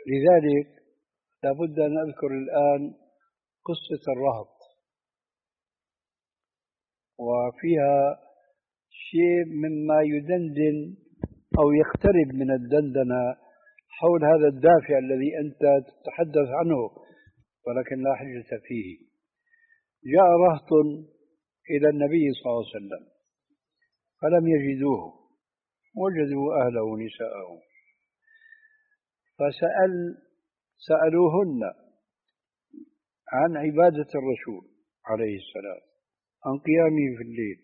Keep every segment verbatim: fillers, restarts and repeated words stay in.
لذلك لابد أن أذكر الآن قصة الرهط، وفيها شيء مما يدندن أو يقترب من الدندنة حول هذا الدافع الذي أنت تتحدث عنه، ولكن لا حجة فيه. جاء رهط إلى النبي صلى الله عليه وسلم فلم يجدوه، وجدوا أهله ونساءه، فسأل سألوهن عن عبادة الرسول عليه السلام، عن قيامه في الليل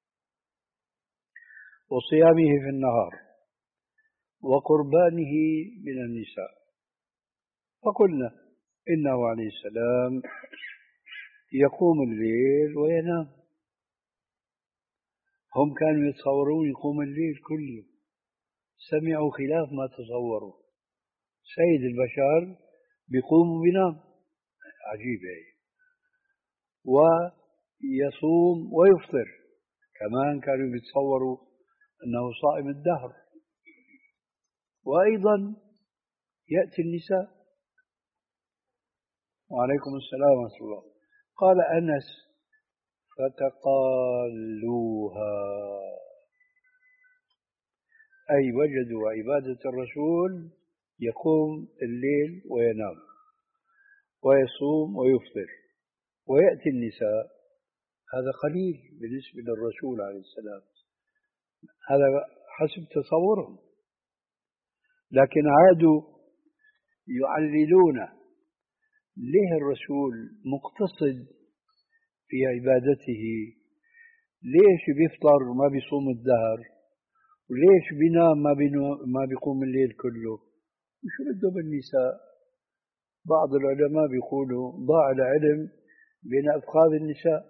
وصيامه في النهار وقربانه من النساء، فقلنا إنه عليه السلام يقوم الليل وينام. هم كانوا يتصورون يقوم الليل كله، سمعوا خلاف ما تصوروا. سيد البشر بيقوم وبينام، عجيبة هي. ويصوم ويفطر، كمان كانوا بيتصوروا أنه صائم الدهر. وأيضا يأتي النساء. وعليكم السلام ورحمة الله. قال أنس: فتقالوها، أي وجدوا عبادة الرسول يقوم الليل وينام ويصوم ويفطر، ويأتي النساء. هذا قليل بالنسبة للرسول عليه السلام، هذا حسب تصورهم. لكن عادوا يعللون ليه الرسول مقتصد في عبادته، ليش بيفطر وما بيصوم الدهر، وليش بينام ما, ما بيقوم الليل كله، وشو بده بالنساء. بعض العلماء بيقولوا ضاع العلم بين أفخاذ النساء.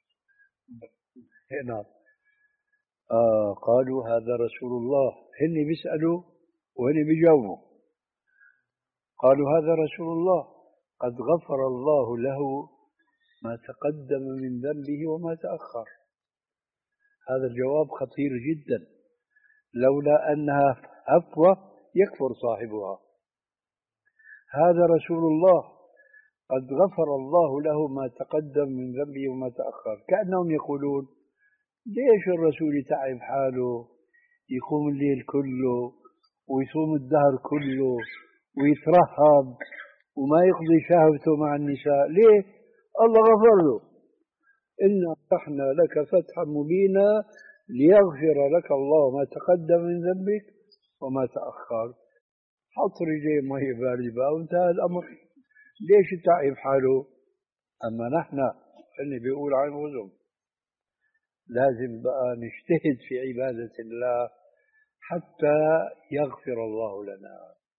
هنا آه قالوا هذا رسول الله، هن بيسألوا وهن بيجاوبوا. قالوا هذا رسول الله قد غفر الله له ما تقدم من ذنبه وما تأخر. هذا الجواب خطير جدا، لولا أنها عفوة يكفر صاحبها. هذا رسول الله قد غفر الله له ما تقدم من ذنبه وما تأخر. كأنهم يقولون ليش الرسول يتعب حاله يقوم الليل كله ويصوم الدهر كله ويترهب وما يقضي شهوته مع النساء؟ ليه؟ الله غفر له. إنا فتحنا لك فتحا مبينا ليغفر لك الله ما تقدم من ذنبك وما تأخر. حط رجليه مي باردة بقى وانتهى الأمر. ليش يتعب حاله؟ أما نحن اللي بيقول عن وزن لازم بقى نجتهد في عبادة الله حتى يغفر الله لنا.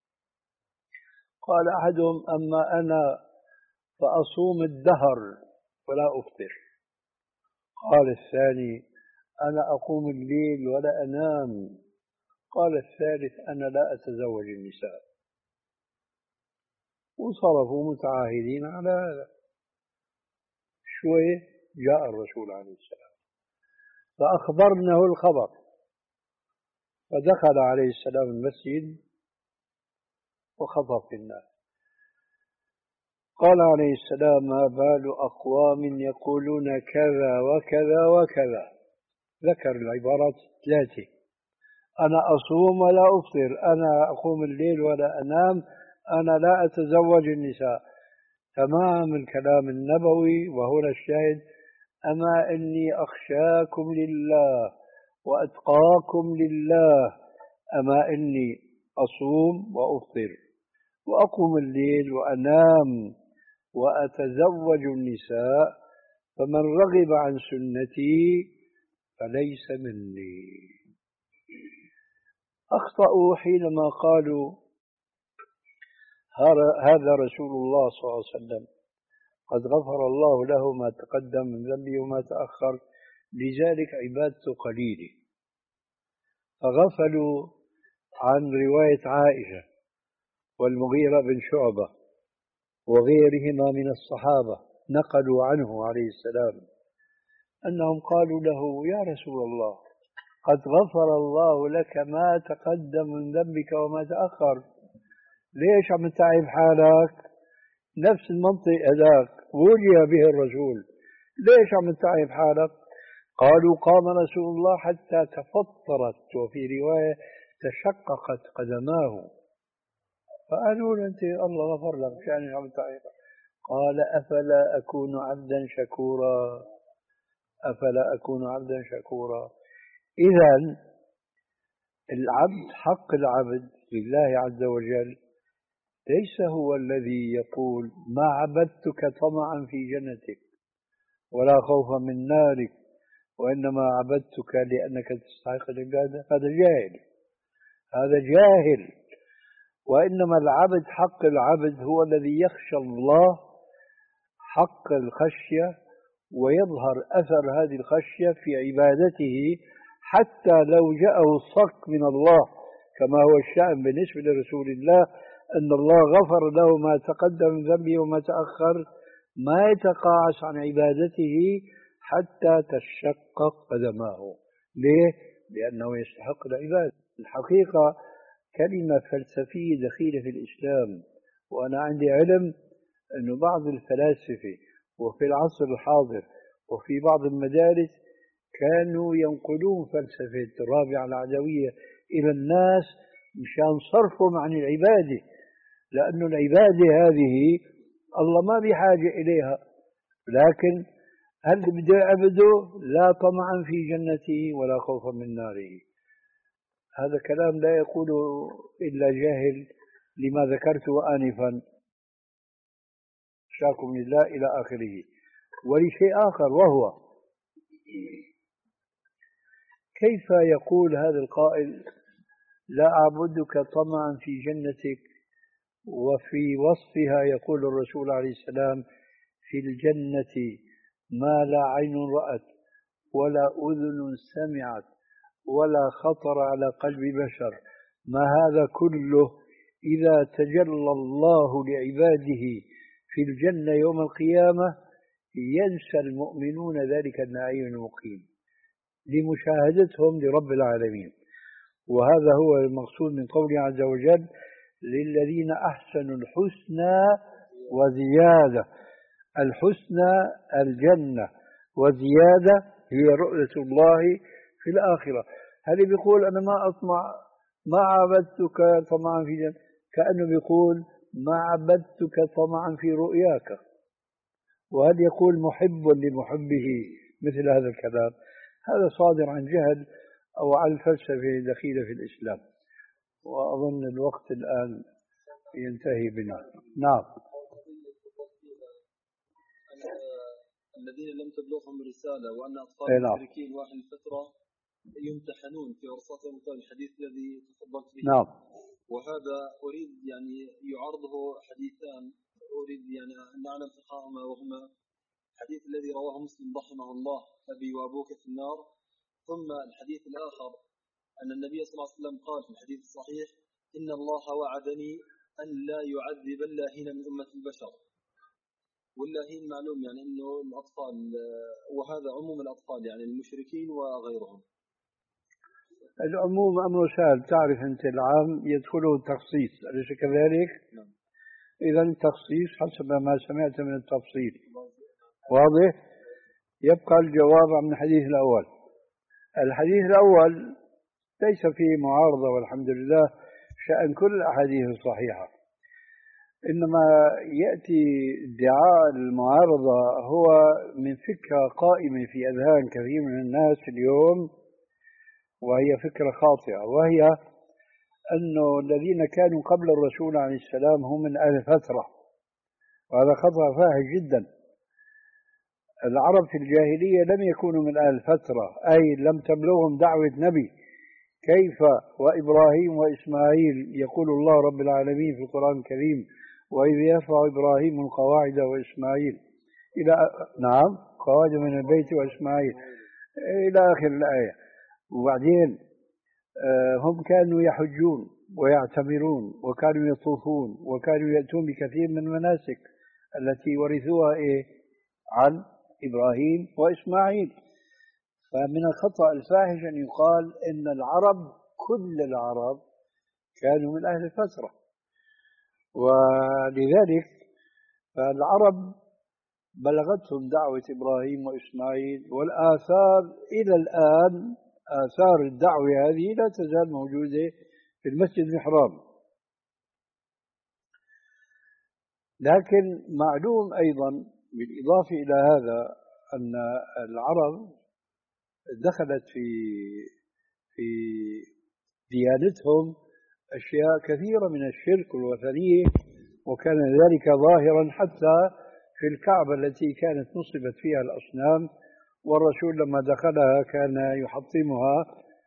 قال أحدهم: أما أنا فأصوم الدهر ولا أفطر. قال الثاني: أنا أقوم الليل ولا أنام. قال الثالث: أنا لا أتزوج النساء. وصرفوا متعاهدين على هذا. شوي جاء الرسول عليه السلام فأخبرناه الخبر، فدخل عليه السلام المسجد وخطب الناس. قال عليه السلام: ما بال أقوام يقولون كذا وكذا وكذا. ذكر العبارات الثلاثة: أنا أصوم ولا أفطر، أنا أقوم الليل ولا أنام، أنا لا أتزوج النساء. تمام الكلام النبوي. وهنا الشاهد: أما إني أخشاكم لله وأتقاكم لله، أما إني أصوم وأفطر وأقوم الليل وأنام وأتزوج النساء، فمن رغب عن سنتي فليس مني. أخطأوا حينما قالوا هذا رسول الله صلى الله عليه وسلم قد غفر الله له ما تقدم من ذنبه وما تأخر، لذلك عبادته قليلة. فغفلوا عن رواية عائشة والمغيرة بن شعبة وغيرهما من الصحابة، نقلوا عنه عليه السلام أنهم قالوا له: يا رسول الله قد غفر الله لك ما تقدم من ذنبك وما تأخر، ليش عم تتعب حالك؟ نفس المنطق هذاك وجه به الرسول، ليش عم تتعب حالك؟ قالوا قام رسول الله حتى تفطرت، وفي رواية تشققت قدماه. فقالوا له أنت الله غفر لك، مش يعني عم تتعب. قال أفلا أكون عبدا شكورا، أفلا أكون عبدا شكورا. إذا العبد، حق العبد لله عز وجل ليس هو الذي يقول ما عبدتك طمعا في جنتك ولا خوفا من نارك، وإنما عبدتك لأنك تستحق العبادة. هذا جاهل، هذا جاهل. وإنما العبد، حق العبد هو الذي يخشى الله حق الخشية، ويظهر أثر هذه الخشية في عبادته، حتى لو جاءه الصك من الله، كما هو الشأن بالنسبة لرسول الله، أن الله غفر له ما تقدم من ذنبه وما تأخر، ما يتقاعس عن عبادته حتى تشقق قدماه. ليه؟ لأنه يستحق العبادة. الحقيقة كلمة فلسفية دخيلة في الإسلام، وأنا عندي علم أن بعض الفلاسفة وفي العصر الحاضر وفي بعض المدارس كانوا ينقلون فلسفة الرابعة العدوية إلى الناس مشان صرفهم عن العبادة، لأن العبادة هذه الله ما بحاجة إليها، لكن هل بده يعبده لا طمعا في جنته ولا خوفا من ناره. هذا كلام لا يقوله إلا جاهل لما ذكرته آنفا، شاكم لله إلى آخره. ولشيء آخر، وهو كيف يقول هذا القائل لا أعبدك طمعا في جنتك، وفي وصفها يقول الرسول عليه السلام في الجنة ما لا عين رأت ولا أذن سمعت ولا خطر على قلب بشر. ما هذا كله إذا تجلى الله لعباده في الجنة يوم القيامة ينسى المؤمنون ذلك النعيم المقيم لمشاهدتهم لرب العالمين. وهذا هو المقصود من قوله عز وجل للذين أحسنوا الحسنى وزيادة. الحسنى الجنة، وزيادة هي رؤية الله في الآخرة. هل بيقول أنا ما أطمع، ما عبدتك طمعا في جنة، كأنه بيقول ما عبدتك طمعا في رؤياك. وهل يقول محب لمحبه مثل هذا الكلام؟ هذا صادر عن جهل أو عن الفلسفة دخيلة في الإسلام. وأظن الوقت الآن ينتهي بنا. نعم. الذين لم تبلغهم الرسالة وأن أطفال المشركين واحد الفترة يمتحنون في عرصاتهم، الحديث الذي تفضلت به. نعم. وهذا أريد يعني يعرضه حديثان، أريد يعني أن نعلم فقههما، وهما الحديث الذي رواه مسلم رحمه الله أبي وأبوك في النار، ثم الحديث الآخر أن النبي صلى الله عليه وسلم قال في الحديث الصحيح إن الله وعدني أن لا يعذب اللاهين من أمة البشر. واللاهين معلوم يعني أنه الأطفال، وهذا عموم الأطفال يعني المشركين وغيرهم. العموم أمر سهل، تعرف أنت العام يدخله التخصيص، أليس كذلك؟ نعم. إذا التخصيص حسب ما سمعت من التفصيل واضح. يبقى الجواب عن الحديث الأول. الحديث الأول ليس فيه معارضة والحمد لله، شأن كل الأحاديث الصحيحة، إنما يأتي ادعاء المعارضة هو من فكرة قائمة في أذهان كثير من الناس اليوم، وهي فكرة خاطئة، وهي أنه الذين كانوا قبل الرسول عليه السلام هم من أهل فترة، وهذا خطأ فاحش جدا. العرب في الجاهلية لم يكونوا من أهل فترة، أي لم تبلغهم دعوة نبي. كيف وإبراهيم وإسماعيل يقول الله رب العالمين في القرآن الكريم وإذ يرفع إبراهيم القواعد وإسماعيل إلى نعم قواعد من البيت وإسماعيل إلى آخر الآية. وبعدين هم كانوا يحجون ويعتمرون وكانوا يطوفون وكانوا يأتون بكثير من المناسك التي ورثوها إيه عن إبراهيم وإسماعيل. فمن الخطأ الفاحش أن يقال إن العرب كل العرب كانوا من أهل الفترة، ولذلك فالعرب بلغتهم دعوة إبراهيم وإسماعيل، والآثار إلى الآن آثار الدعوة هذه لا تزال موجودة في المسجد الحرام. لكن معلوم أيضا بالإضافة إلى هذا أن العرب دخلت في في ديانتهم أشياء كثيرة من الشرك والوثنية، وكان ذلك ظاهرا حتى في الكعبة التي كانت نصبت فيها الأصنام، والرسول لما دخلها كان يحطمها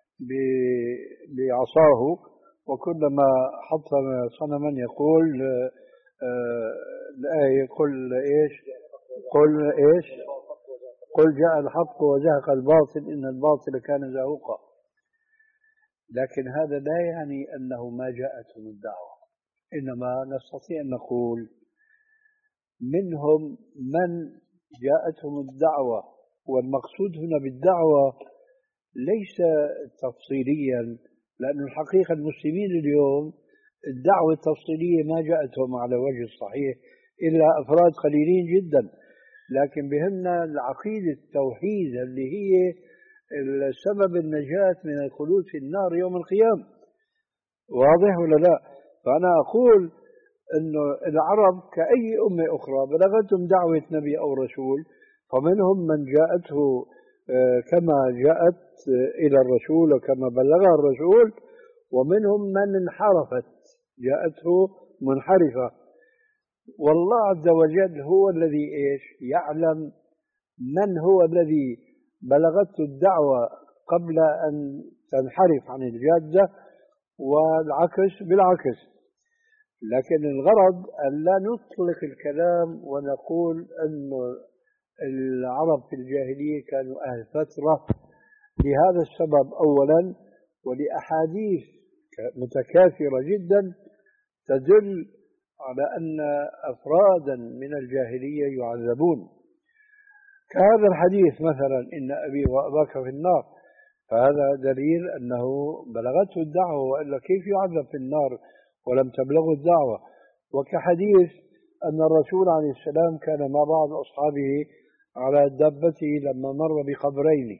بعصاه، وكلما حطم صنما يقول آه الآية قل إيش قل إيش قل جاء الحق وزهق الباطل إن الباطل كان زهوقا. لكن هذا لا يعني أنه ما جاءتهم الدعوة، إنما نستطيع أن نقول منهم من جاءتهم الدعوة، والمقصود هنا بالدعوة ليس تفصيليا، لأن الحقيقة المسلمين اليوم الدعوة التفصيلية ما جاءتهم على وجه الصحيح إلا أفراد قليلين جدا، لكن بهمنا العقيدة التوحيد اللي هي سبب النجاة من الخلود في النار يوم القيامة. واضح ولا لا؟ فأنا أقول أنه العرب كأي أمة أخرى بلغتهم دعوة نبي أو رسول، فمنهم من جاءته كما جاءت إلى الرسول وكما بلغها الرسول، ومنهم من انحرفت جاءته منحرفة. والله عز وجل هو الذي إيش يعلم من هو الذي بلغته الدعوة قبل أن تنحرف عن الجادة، والعكس بالعكس. لكن الغرض أن لا نطلق الكلام ونقول أن العرب في الجاهلية كانوا أهل فترة لهذا السبب أولا، ولأحاديث متكاثرة جدا تدل على أن أفرادا من الجاهلية يعذبون، كهذا الحديث مثلا إن أبي وأباك في النار، فهذا دليل أنه بلغته الدعوة، وإلا كيف يعذب في النار ولم تبلغه الدعوة. وكحديث أن الرسول عليه السلام كان مع بعض أصحابه على دابته لما مر بقبرين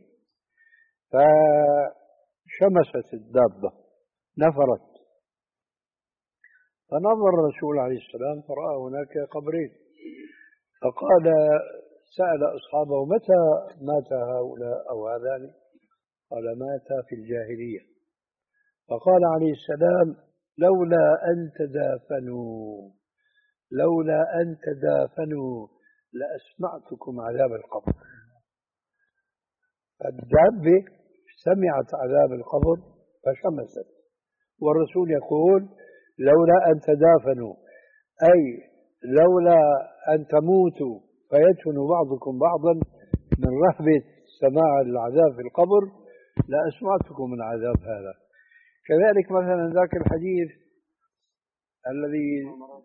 فشمست الدابة نفرت، فنظر الرسول عليه السلام فرأى هناك قبرين، فقال سأل أصحابه متى مات هؤلاء أو هذان؟ قال مات في الجاهلية. فقال عليه السلام لولا أن تدافنوا لولا أن تدافنوا لأسمعتكم عذاب القبر. الدابة سمعت عذاب القبر فشمست، والرسول يقول لولا أن تدافنوا، أي لولا أن تموتوا فيدفن بعضكم بعضا من رهبة سماع العذاب في القبر لأسمعتكم من عذاب هذا. كذلك مثلا ذاك الحديث الذي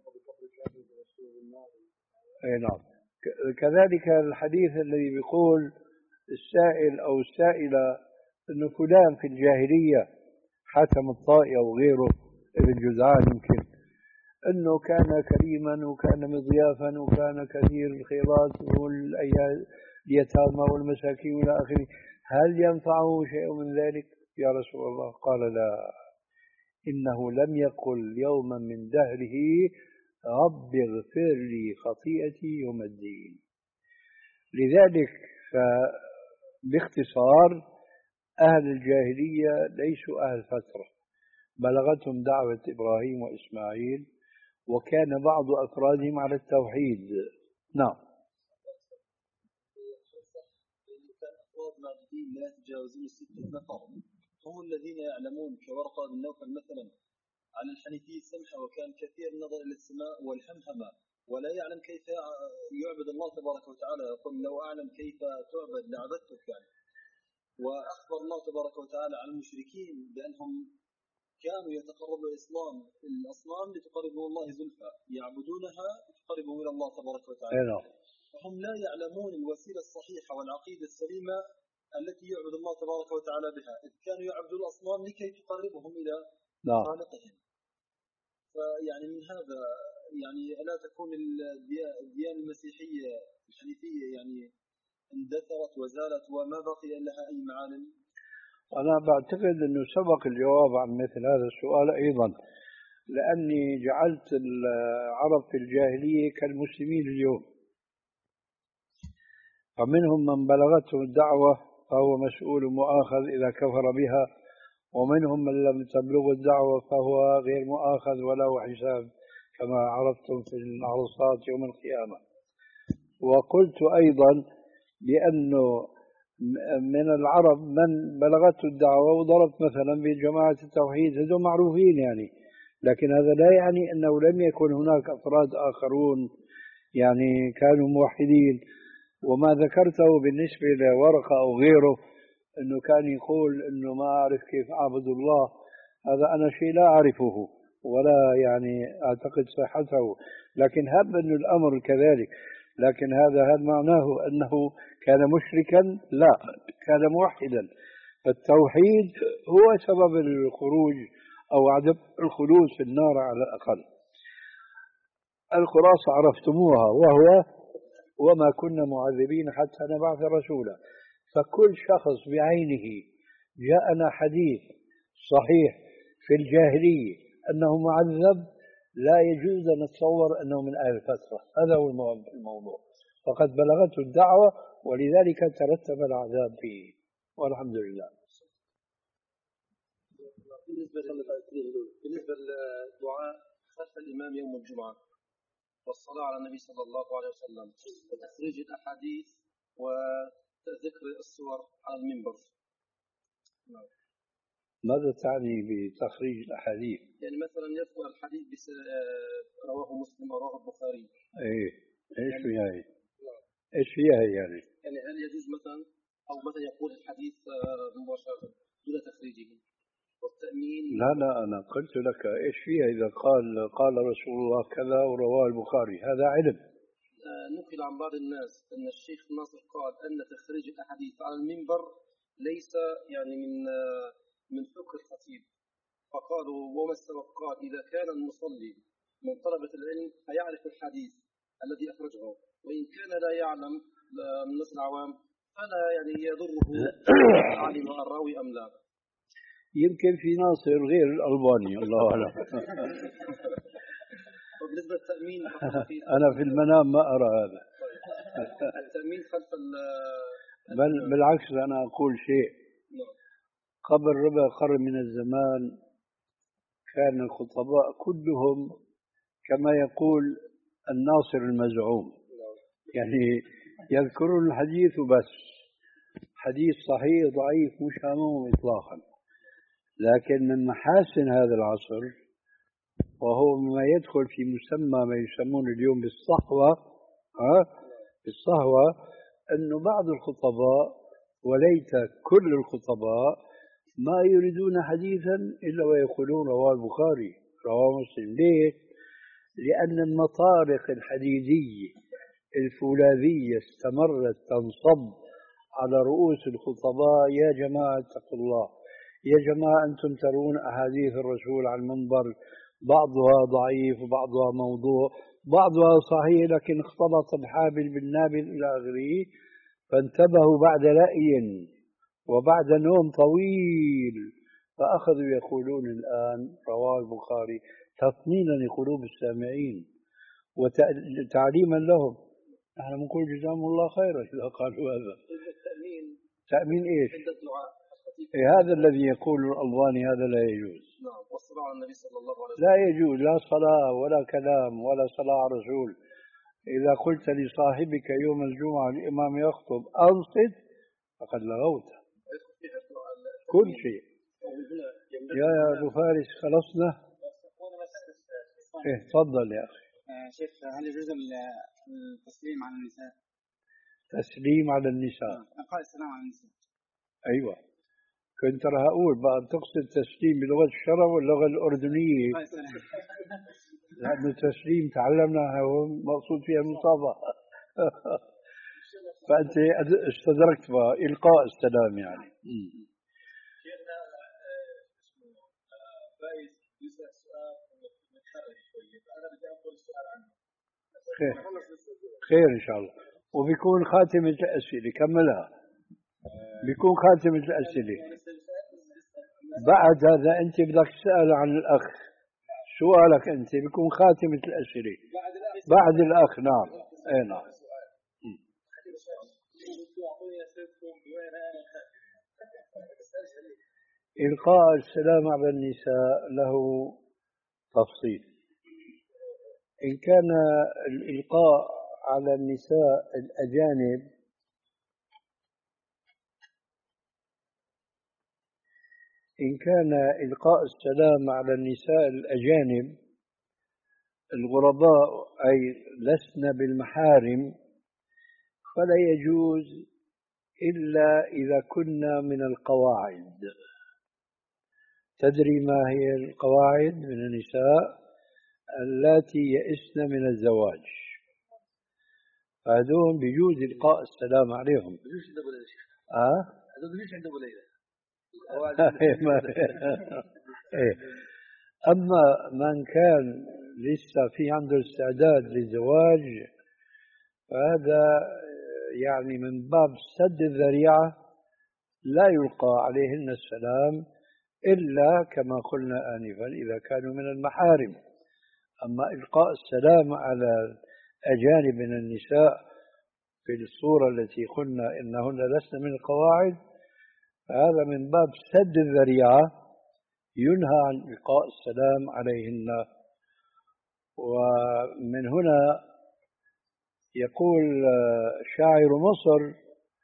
اي نعم، كذلك الحديث الذي بيقول السائل أو السائلة أنه فلان في الجاهلية حاتم الطائي أو غيره ابن جدعان يمكن أنه كان كريما وكان مضيافا وكان كثير الخيرات واليتامى والمساكين إلى آخره، هل ينفعه شيء من ذلك يا رسول الله؟ قال لا، إنه لم يقل يوما من دهره رب اغفر لي خطيئتي يوم الدين. لذلك باختصار أهل الجاهلية ليسوا أهل فترة، بلغتهم دعوة إبراهيم وإسماعيل، وكان بعض أفرادهم على التوحيد. نعم. كان أفراد معدودين لا يتجاوزون ستة نفر هم الذين يعلمون كورقة بن نوفل مثلا عن الحنيفية السمحة، وكان كثير النظر إلى السماء والحمحمة ولا يعلم كيف يعبد الله تبارك وتعالى، يقول لو أعلم كيف تعبد لعبدتك يعني. وأخبر الله تبارك وتعالى عن المشركين بأنهم كانوا يتقربوا الإسلام الأصنام لتقربوا الله زلفى، يعبدونها لتقربوا إلى الله تبارك وتعالى، فهم لا يعلمون الوسيلة الصحيحة والعقيدة السليمة التي يعبد الله تبارك وتعالى بها، إذ كانوا يعبدون الأصنام لكي تقربهم إلى خالقهم. فيعني من هذا يعني ألا تكون الديانة المسيحية الحنيفية يعني اندثرت وزالت وما بقي لها أي معالم؟ أنا بعتقد أنه سبق الجواب عن مثل هذا السؤال أيضا، لأني جعلت العرب في الجاهلية كالمسلمين اليوم، فمنهم من بلغته الدعوة فهو مسؤول مؤاخذ إذا كفر بها، ومنهم من لم تبلغ الدعوة فهو غير مؤاخذ وله حساب كما عرفتم في العرصات يوم القيامة. وقلت أيضا بأنه من العرب من بلغته الدعوة وضربت مثلا بجماعة التوحيد، هذول معروفين يعني، لكن هذا لا يعني أنه لم يكن هناك أفراد آخرون يعني كانوا موحدين. وما ذكرته بالنسبة لورقة أو غيره أنه كان يقول أنه ما أعرف كيف أعبد الله، هذا أنا شيء لا أعرفه ولا يعني أعتقد صحته، لكن هب أن الأمر كذلك، لكن هذا هذا معناه أنه كان مشركا؟ لا، كان موحدا. فالتوحيد هو سبب الخروج أو عدم الخلود في النار على الأقل. الخلاصة عرفتموها، وهو وما كنا معذبين حتى نبعث رسولا. فكل شخص بعينه جاءنا حديث صحيح في الجاهلية أنه معذب، لا يجوز أن نتصور أنه من أهل الفترة، هذا هو الموضوع، فقد بلغته الدعوة ولذلك ترتب العذاب فيه، والحمد لله. بالنسبة للدعاء خلف الإمام يوم الجمعة والصلاة على النبي صلى الله عليه وسلم وتخريج الأحاديث وذكر السور على المنبر، ماذا تعني بتخريج الأحاديث؟ يعني مثلا يذكر الحديث بس رواه مسلم ورواه البخاري. ايه ايش يعني فيها هي؟ ايش فيها هي يعني؟ يعني هل يجوز مثلا او مثلا يقول الحديث مباشرة دون تخريجه والتأمين؟ لا لا أنا قلت لك ايش فيها إذا قال قال رسول الله كذا ورواه البخاري، هذا علم. نقل عن بعض الناس أن الشيخ ناصر قال أن تخريج الأحاديث على المنبر ليس يعني من من فقه الخطيب، فقالوا وما السبب؟ قال إذا كان المصلي من طلبة العلم فيعرف الحديث الذي أخرجه، وإن كان لا يعلم من الناس العوام فلا يعني يضره علم الراوي أم لا. يمكن في ناصر غير الألباني، الله أعلم. وبالنسبة للتأمين أنا في المنام ما أرى هذا. التأمين خلف بل بالعكس أنا أقول شيء، قبل ربع قرن من الزمان كان الخطباء كلهم كما يقول الناصر المزعوم، يعني يذكرون الحديث بس، حديث صحيح ضعيف مش همهم إطلاقا. لكن من محاسن هذا العصر، وهو ما يدخل في مسمى ما يسمون اليوم بالصحوة، ها بالصحوة، أنه بعض الخطباء وليت كل الخطباء ما يريدون حديثا إلا ويقولون رواه البخاري رواه مسلم. ليه؟ لأن المطارق الحديدية الفولاذية استمرت تنصب على رؤوس الخطباء، يا جماعة اتقوا الله، يا جماعة أنتم ترون أحاديث الرسول على المنبر بعضها ضعيف وبعضها موضوع، بعضها صحيح لكن اختلط الحابل بالنابل إلى آخره. فانتبهوا بعد رأي وبعد نوم طويل، فأخذوا يقولون الآن رواه البخاري تطمينا لقلوب السامعين وتعليما لهم. نحن نقول جزاهم الله خيرا إذا قالوا هذا. التأمين تأمين إيش؟ عند الدعاء إيه هذا الذي يقول الألباني هذا لا يجوز. نعم، والصلاة على النبي صلى الله عليه وسلم لا يجوز، لا صلاة ولا كلام ولا صلاة على الرسول. إذا قلت لصاحبك يوم الجمعة الإمام يخطب أنصت فقد لغوت كل شيء. يا يا أبو فارس خلصنا؟ إيه تفضل يا أخي. شيخ، هل يجوز التسليم على النساء؟ تسليم على النساء؟ إلقاء السلام على النساء. أيوة، كنت راح أقول بقى تقصد تسليم بلغة الشرع واللغة الأردنية، لأنه تسليم تعلمناها مقصود فيها المصافحة. فأنت استدركت بقى إلقاء السلام يعني. خير خير إن شاء الله. وبيكون خاتمة الأسئلة، كملها، بيكون خاتمة الأسئلة. بعد هذا أنت بدك تسأل عن الأخ، سؤالك أنت بيكون خاتمة الأسئلة بعد الأخ. نعم أي نعم. إلقاء السلام على النساء له تفصيل. إن كان الإلقاء على النساء الأجانب إن كان إلقاء السلام على النساء الأجانب الغرباء أي لسن بالمحارم فلا يجوز إلا إذا كنا من القواعد. تدري ما هي القواعد من النساء؟ اللاتي يئسن من الزواج، هذول بيجوز إلقاء السلام عليهم. بيجوز عند أبو ليلى شيخ. آه؟ هذول بيجوز عند أبو ليلى. أما من كان لسه في عنده استعداد للزواج فهذا يعني من باب سد الذريعة لا يلقى عليهن السلام إلا كما قلنا آنفا إذا كانوا من المحارم. أما إلقاء السلام على أجانب من النساء في الصورة التي قلنا إنهن لسن من القواعد هذا من باب سد الذريعة، ينهى عن إلقاء السلام عليهن. ومن هنا يقول شاعر مصر: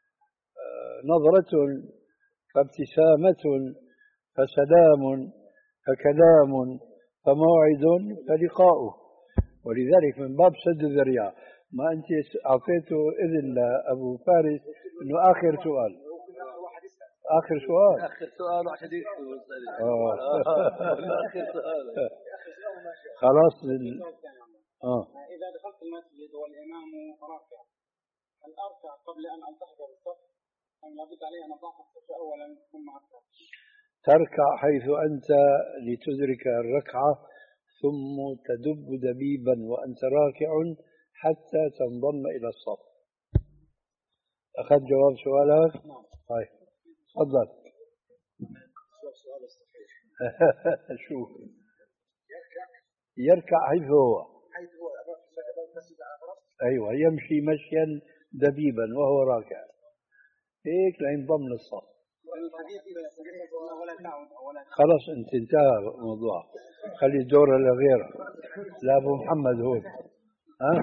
نظرة فابتسامة فسلام فكلام فموعد فلقاؤه. ولذلك من باب سد الذريعة. ما أنت أعطيته إذن لأبو فارس إنه آخر سؤال. آخر سؤال آخر سؤال عشان يكتب. آخر سؤال خلاص. آه. إذا دخلت المسجد والإمام راكع هل أركع قبل أن أنتحضر الصف أم لابد علي أن أضع الصف أولا ثم أركع؟ تركع حيث أنت لتدرك الركعة ثم تدب دبيبا وأنت راكع حتى تنضم إلى الصف. أخذت جواب سؤالك؟ نعم. طيب تفضل. السؤال الصحيح شوف يركع حيث هو حيث هو المسجد على فرس. أيوة يمشي مشيا دبيبا وهو راكع هيك لينضم للصف. خلاص انت انتهى الموضوع، خلي الدور لغيره. لا ابو محمد هون. ها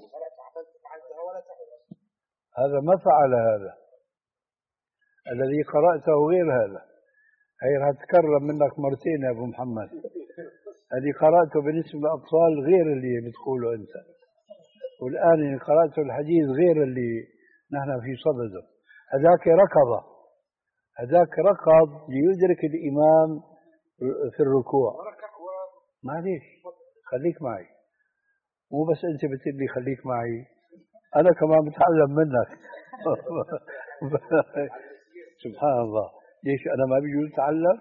هذا ما فعل هذا الذي قرأته غير هذا. هي راح تكرم منك مرتين يا ابو محمد. الذي قرأته بالنسبة للأطفال غير اللي بتقوله انت، والآن قرأته الحديث غير اللي نحن في صدده. هذاك ركض هذاك ركض ليدرك الإمام في الركوع. معليش خليك معي، مو بس أنت بتقول لي خليك معي، أنا كمان بتعلم منك. سبحان الله، ليش أنا ما بيجوز أتعلم؟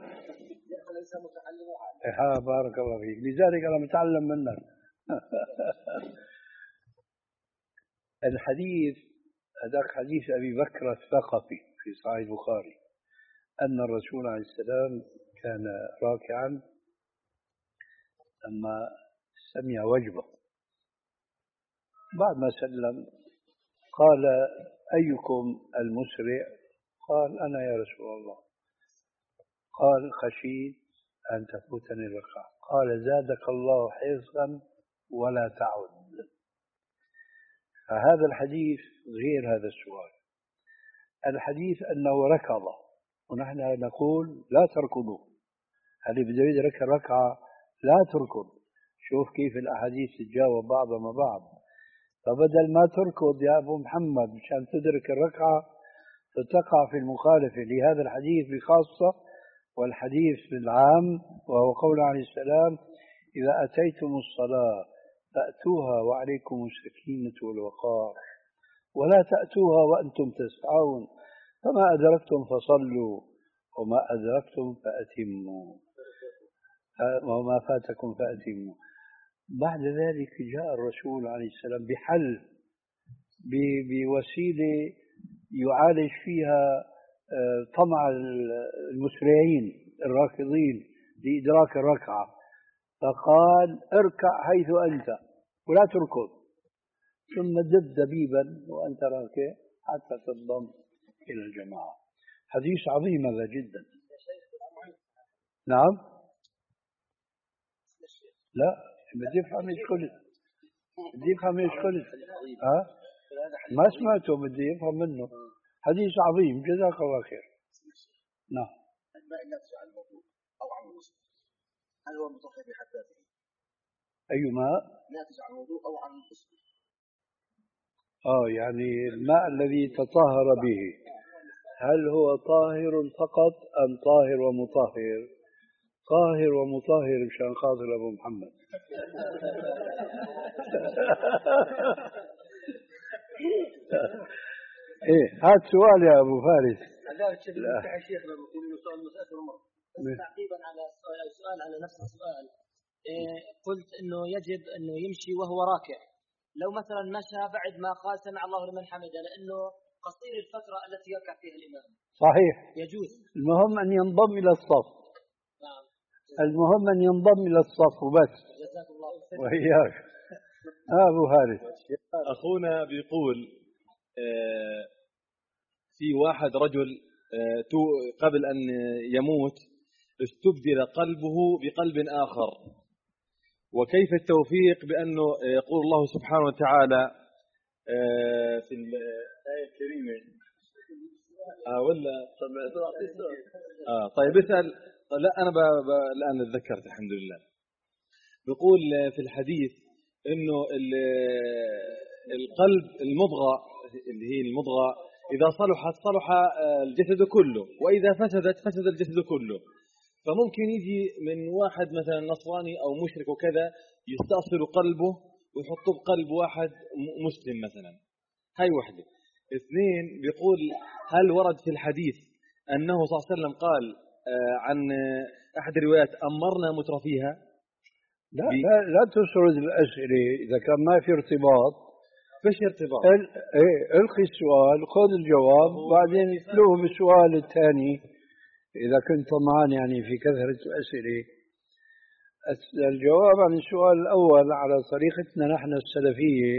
ها بارك الله فيك، لذلك أنا بتعلم منك. الحديث هذاك حديث أبي بكر الثقفي في صحيح البخاري أن الرسول عليه السلام كان راكعا لما سمع وجبه، بعد ما سلم قال: أيكم المسرع؟ قال: أنا يا رسول الله. قال: خشيت أن تفوتني الركعة. قال: زادك الله حرصا ولا تعد. فهذا الحديث غير هذا السؤال. الحديث أنه ركض، ونحن نقول لا تركضوا. اللي بده يدرك الركعة لا تركض. شوف كيف الأحاديث تتجاوب بعضها مع بعض. فبدل ما تركض يا أبو محمد مشان تدرك الركعة فتقع في المخالفة لهذا الحديث بخاصة والحديث بالعام، وهو قول عليه السلام: إذا أتيتم الصلاة فأتوها وعليكم السكينة والوقار ولا تأتوها وأنتم تسعون، فما أدركتم فصلوا وما أدركتم فأتموا وما فاتكم فأتموا. بعد ذلك جاء الرسول عليه السلام بحل، بوسيلة يعالج فيها طمع المسرعين الراكضين لإدراك الركعة، فقال اركع حيث أنت ولا تركض، ثم دب دبيبا وأنت راكع حتى تنضم إلى الجماعة. حديث عظيم هذا جدا. نعم، لا بدي افهم ايش قلت، بدي افهم ايش قلت. ها ما سمعته، بدي افهم منه. حديث عظيم، جزاك الله خير. نعم. الماء الناتج عن الوضوء او عن الغسل هل هو مطهر بحد ذاته؟ اي ماء ناتج عن الوضوء او عن الغسل؟ اه يعني الماء الذي تطهر به هل هو طاهر فقط ام طاهر ومطهر؟ طاهر ومطهر مشان خاطر ابو محمد. ايه هات سؤال يا ابو فارس. لا شيخنا بقول له سؤال مسألة المرة بس تعقيبا على السؤال على نفس السؤال. إيه قلت انه يجب انه يمشي وهو راكع، لو مثلا مشى بعد ما قال سمع الله لمن حمده لانه قصير الفترة التي يركع فيها الامام. صحيح، يجوز، المهم ان ينضم الى الصف. نعم، المهم ان ينضم الى الصف وبس. جزاك الله خير. وإياك. ابو فارس. اخونا بيقول آه في واحد رجل آه قبل ان يموت استبدل قلبه بقلب آخر، وكيف التوفيق بأنه يقول الله سبحانه وتعالى في الآية الكريمة آه ولا آه طيب اسأل. لا أنا ب... ب... الآن اتذكرت الحمد لله. بيقول في الحديث إنه القلب المضغة اللي هي المضغة إذا صلحت صلح الجسد كله، وإذا فسدت فسد الجسد كله. فممكن يجي من واحد مثلا نصراني أو مشرك وكذا يستأصل قلبه ويحطه بقلب واحد مسلم مثلا. هاي وحدة. اثنين، بيقول هل ورد في الحديث أنه صلى الله عليه وسلم قال عن أحد الروايات أمرنا مترفيها؟ لا لا, لا تسرد الأسئلة إذا كان ما في ارتباط. فيش ارتباط. ال... ايه القي السؤال خذ الجواب بعدين له بالسؤال الثاني إذا كنت طمعان يعني في كثرة الأسئلة. الجواب عن السؤال الأول على طريقتنا نحن السلفية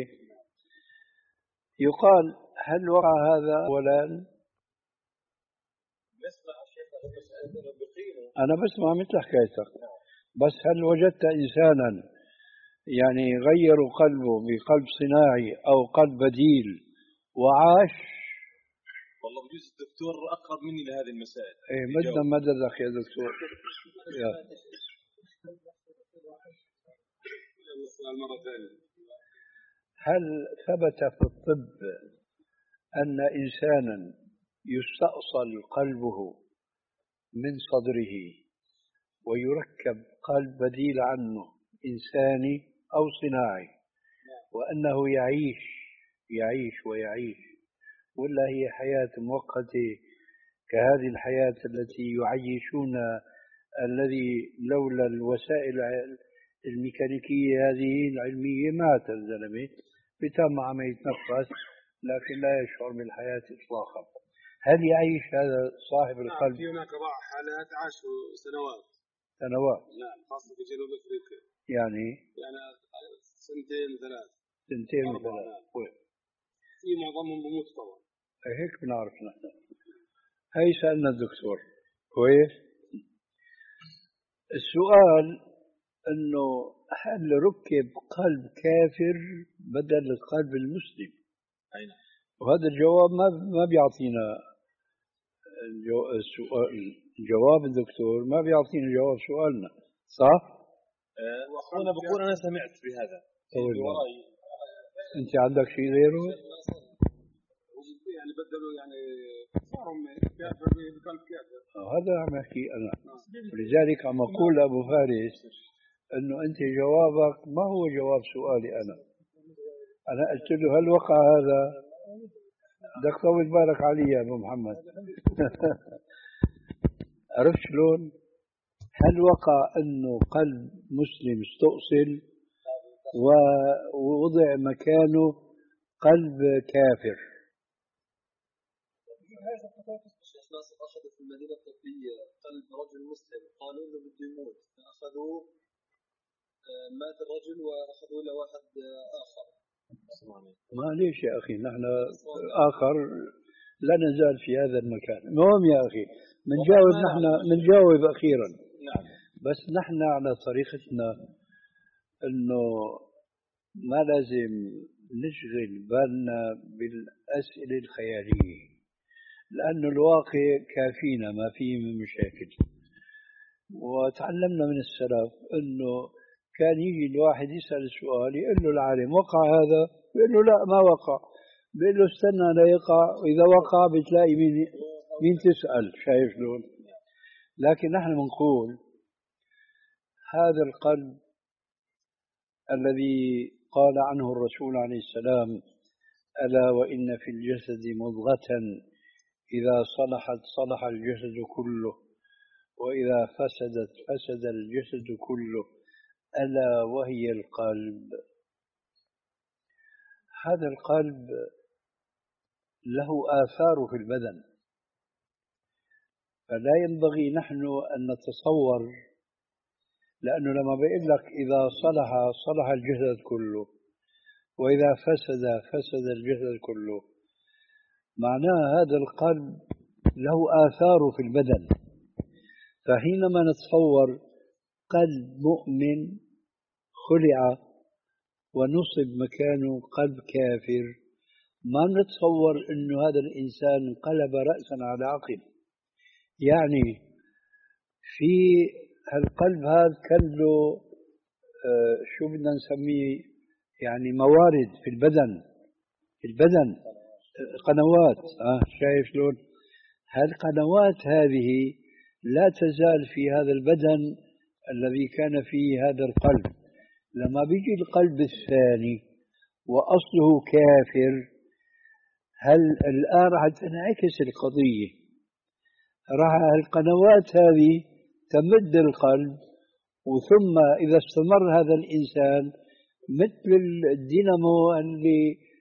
يقال هل وقع هذا أولا؟ أنا بسمع مثل حكايتك، بس هل وجدت إنسانا يعني غيروا قلبه بقلب صناعي أو قلب بديل وعاش؟ والله بجوز الدكتور أقرب مني لهذه المسائل. إيه مدنا مددك يا دكتور. يا. مرة ثانية. هل ثبت في الطب أن إنسانا يستأصل قلبه من صدره ويركب قلب بديل عنه إنساني أو صناعي وأنه يعيش يعيش ويعيش، ولا هي حياة مؤقتة كهذه الحياة التي يعيشون الذي لولا الوسائل الميكانيكية هذه العلمية مات الزلمة بتم عم يتنفس لكن لا يشعر بالحياة إطلاقا. هل يعيش هذا صاحب القلب؟ في هناك بعض حالات عاشوا سنوات سنوات نعم، خاصة في جنوب أفريقيا يعني يعني سنتين ثلاث سنتين ثلاث نعم. في معظمهم بموت طبعا. هيك بنعرف نحن. هي سألنا الدكتور كويس. السؤال انه هل ركب قلب كافر بدل القلب المسلم؟ أين؟ وهذا الجواب ما ما بيعطينا السؤال. الجواب الدكتور ما بيعطينا جواب سؤالنا صح؟ أخونا بقول أنا سمعت بهذا. أنت عندك شيء غيره؟ يعني بدلوا يعني صاروا كافر بقلب كافر. هذا عم أحكي أنا. لذلك عم أقول لأبو فارس إنه أنت جوابك ما هو جواب سؤالي أنا. أنا قلت له هل وقع هذا؟ بدك طول بالك علي يا أبو محمد. عرفت شلون؟ هل وقع أنه قلب مسلم استؤصل ووضع مكانه قلب كافر. ناس أخذوا في المدينة الطبية قلب رجل مسلم قالوا إنه بده يموت، فأخذوا مات الرجل وأخذوا له واحد آخر. ما ليش يا أخي نحن آخر لا نزال في هذا المكان. المهم يا أخي منجاوب نحن منجاوب أخيرا. نعم. بس نحن على طريقتنا إنه ما لازم نشغل بالنا بالأسئلة الخيالية، لأنه الواقع كافينا ما فيه من مشاكل. وتعلمنا من السلف إنه كان يجي الواحد يسأل سؤال يقول له العالم وقع هذا؟ يقول له لا ما وقع. بيقول له استنى لا يقع، وإذا وقع بتلاقي مين مين تسأل. شايف شلون؟ لكن نحن بنقول هذا القلب الذي قال عنه الرسول عليه السلام: ألا وإن في الجسد مضغة إذا صلحت صلح الجسد كله وإذا فسدت فسد الجسد كله ألا وهي القلب. هذا القلب له آثار في البدن، فلا ينبغي نحن أن نتصور، لأنه لما بيقول لك إذا صلح صلح الجسد كله وإذا فسد فسد الجسد كله، معناه هذا القلب له آثار في البدن. فحينما نتصور قلب مؤمن خلع ونصب مكانه قلب كافر، ما نتصور أنه هذا الإنسان انقلب رأسا على عقب. يعني في القلب هذا كان له آه شو بدنا نسميه، يعني موارد في البدن في البدن قنوات. آه شايف شلون؟ هالقنوات هذه لا تزال في هذا البدن الذي كان فيه هذا القلب. لما بيجي القلب الثاني وأصله كافر، هل الآن راح تنعكس القضية، راح القنوات هذه تمد القلب، وثم إذا استمر هذا الإنسان مثل الدينامو اللي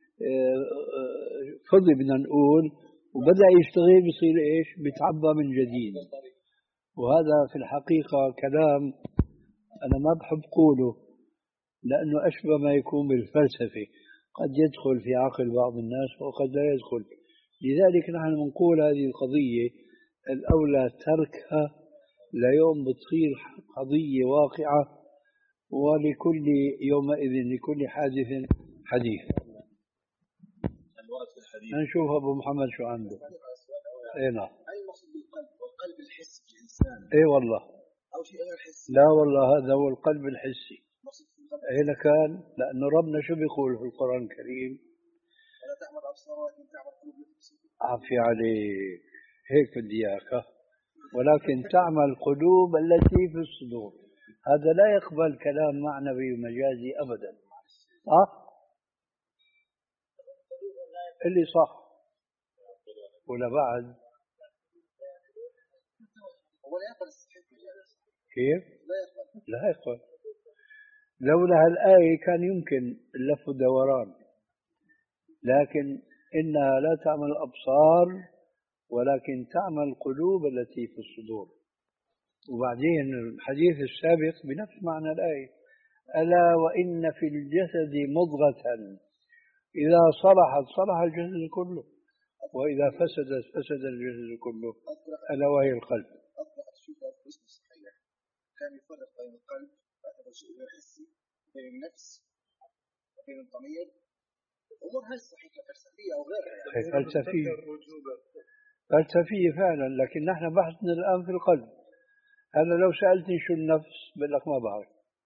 فضي بدنا نقول وبدأ يشتغل بيصير إيش؟ بيتعبى من جديد. وهذا في الحقيقة كلام أنا ما بحب قوله، لأنه أشبه ما يكون بالفلسفة، قد يدخل في عقل بعض الناس وقد لا يدخل. لذلك نحن نقول هذه القضية الأولى تركها ليوم بتصير قضية واقعة، ولكل يومئذ لكل حادث حديث. نشوف أبو محمد شو عنده. اي نعم. أي مقصود بالقلب؟ والقلب الحسي في الإنسان. اي والله. أو شيء غير حسي. لا والله هذا هو القلب الحسي. هنا كان لأنه ربنا شو بيقول في القرآن الكريم؟ ولا تعمل أبصار ولكن تعمل قلوب التي في الصدور. عافية عليك، هيك بدي إياك. ولكن تعمل قلوب التي في الصدور. هذا لا يقبل كلام معنوي ومجازي أبدا. أه؟ اللي صح ولا بعد؟ ولا يقبل الصحيح مجازي. كيف؟ لا يقبل. لا يقبل. لولا هالآية كان يمكن اللف والدوران، لكن إنها لا تعمل الأبصار ولكن تعمل القلوب التي في الصدور. وبعدين الحديث السابق بنفس معنى الآية: ألا وإن في الجسد مضغة إذا صلحت صلح الجسد كله وإذا فسدت فسد الجسد كله ألا وهي القلب. أطلق الشيخ باسم الصحيح كان يفرق بين القلب هذا شيء غير حسي، بين النفس وبين الضمير. الأمور هاي صحيحة فلسفية أو غيرها. فلسفية فلسفية فعلا، لكن نحن بحثنا الآن في القلب. أنا لو سألتني شو النفس بقول لك ما بعرف.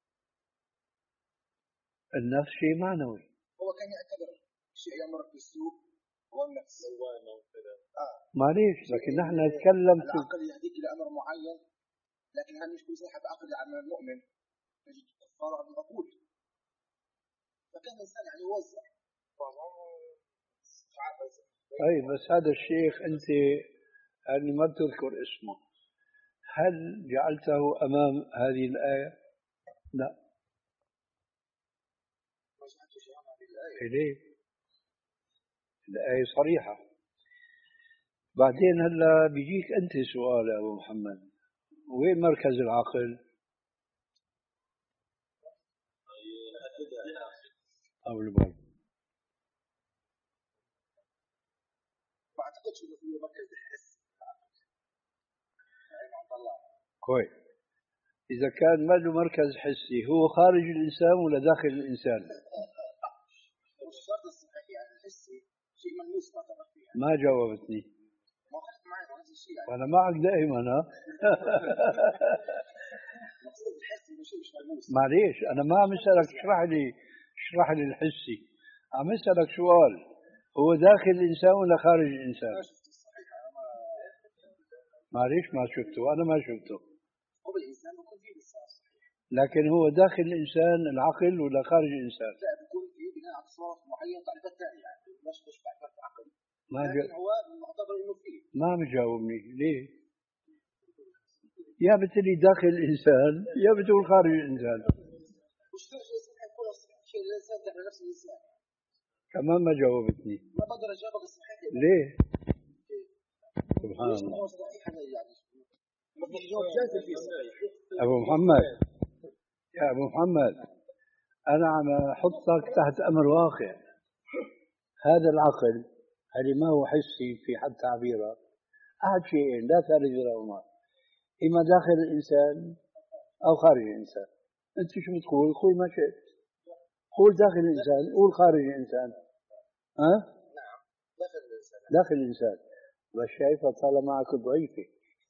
النفس شيء معنوي. هو كان يعتبر شيء يمر بالسوء هو النفس. آه. معليش، لكن نحن نتكلم في العقل يهديك إلى أمر معين، لكن هل مش كل صحة عقل عمل المؤمن تجد الكفار عبد الغفور. فكان الإنسان يعني يوزع. أي بس هذا الشيخ أنت يعني ما بتذكر اسمه، هل جعلته أمام هذه الآية؟ لا. إليه الآية صريحة. بعدين هلا بيجيك أنت سؤال يا أبو محمد، وين مركز العقل؟ أو البر. ما أعتقدش إنه في مركز الحس. كويس. إذا كان ما له مركز حسي، هو خارج الإنسان ولا داخل الإنسان؟ الشرط الصحي يعني الحسي شيء ملموس تعتبر فيه. ما جاوبتني. ما أخذت معي نفس الشيء يعني. أنا معك دائما ها. المقصود الحسي إنه شيء مش ملموس. معليش أنا ما عم أسألك اشرح لي اشرح لي الحسي، عم أسألك سؤال، هو داخل الإنسان ولا خارج الإنسان؟ ما شفت الصحيح أنا ما. معليش ما شفته، أنا ما شفته. هو الإنسان بيكون فيه لسان صحيح. لكن هو داخل الإنسان العقل ولا خارج الإنسان؟ لا بيكون فيه بناء على صورة معينة تعرفها ثانية يعني مش مش بعد عقل. ما لكن جا... هو معتبر إنه فيه. ما مجاوبني ليه؟ يا بتقولي داخل الإنسان يا بتقول خارج الإنسان. وش في شيء صحيح يكون شيء الإنسان تحت نفس الإنسان. كمان ما جاوبتني. ما بقدر أجاوبك الصحيح. ليه؟ سبحان الله. أبو محمد يا أبو محمد أنا عم أحطك تحت أمر واقع. هذا العقل هذه ما هو حسي في حد تعبيره أحد شيئين لا ثالث لهما، إما داخل الإنسان أو خارج الإنسان. أنت شو بتقول؟ قول ما شئت، قول داخل الإنسان، قول خارج الإنسان. ها؟ نعم داخل الإنسان. داخل الإنسان. بس شايفة طالما معك ضعيفة.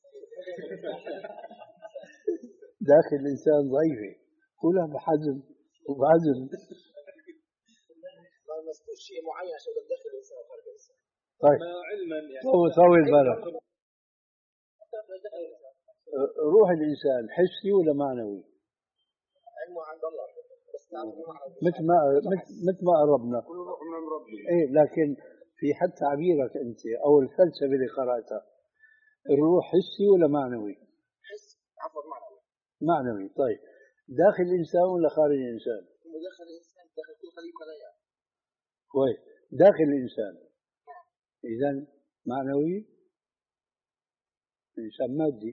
داخل الإنسان ضعيفة، قولها بحزم وبعزم. ما مسكوش شيء معين عشان داخل الإنسان وخارج الإنسان. طيب علما يعني طول طول بالك. روح الإنسان حسي ولا معنوي؟ علمه عند الله بس مثل ما مثل ما قربنا. كل روح من ربي. إيه لكن في حد تعبيرك أنت أو الفلسفة اللي قرأتها الروح حسي ولا معنوي؟ حس عفوا معنوي. معنوي. طيب داخل الإنسان ولا خارج الإنسان؟ هو داخل الإنسان داخل كل خليقة خلايا. كويس داخل الإنسان. إذن معنوي إنسان مادي.